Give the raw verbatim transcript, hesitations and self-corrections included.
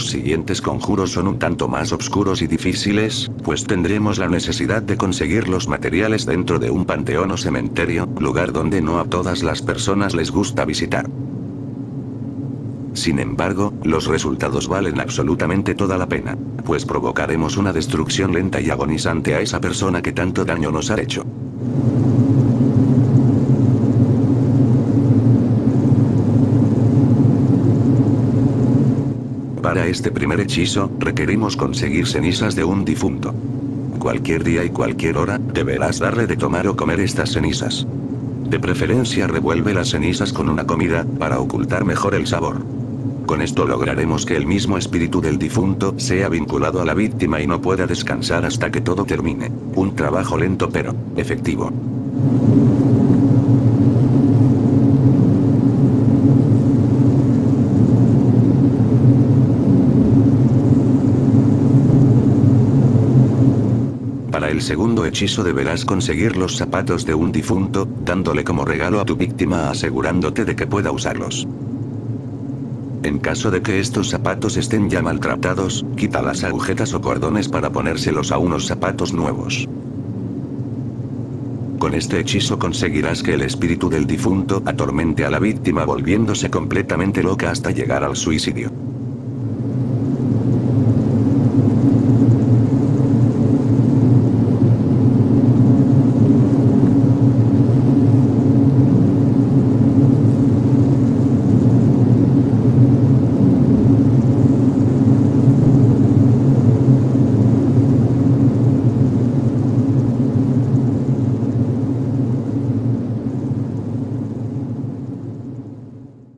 Los siguientes conjuros son un tanto más oscuros y difíciles, pues tendremos la necesidad de conseguir los materiales dentro de un panteón o cementerio, lugar donde no a todas las personas les gusta visitar. Sin embargo, los resultados valen absolutamente toda la pena, pues provocaremos una destrucción lenta y agonizante a esa persona que tanto daño nos ha hecho. Para este primer hechizo, requerimos conseguir cenizas de un difunto. Cualquier día y cualquier hora, deberás darle de tomar o comer estas cenizas. De preferencia revuelve las cenizas con una comida, para ocultar mejor el sabor. Con esto lograremos que el mismo espíritu del difunto sea vinculado a la víctima y no pueda descansar hasta que todo termine. Un trabajo lento pero efectivo. Para el segundo hechizo deberás conseguir los zapatos de un difunto, dándole como regalo a tu víctima asegurándote de que pueda usarlos. En caso de que estos zapatos estén ya maltratados, quita las agujetas o cordones para ponérselos a unos zapatos nuevos. Con este hechizo conseguirás que el espíritu del difunto atormente a la víctima volviéndose completamente loca hasta llegar al suicidio.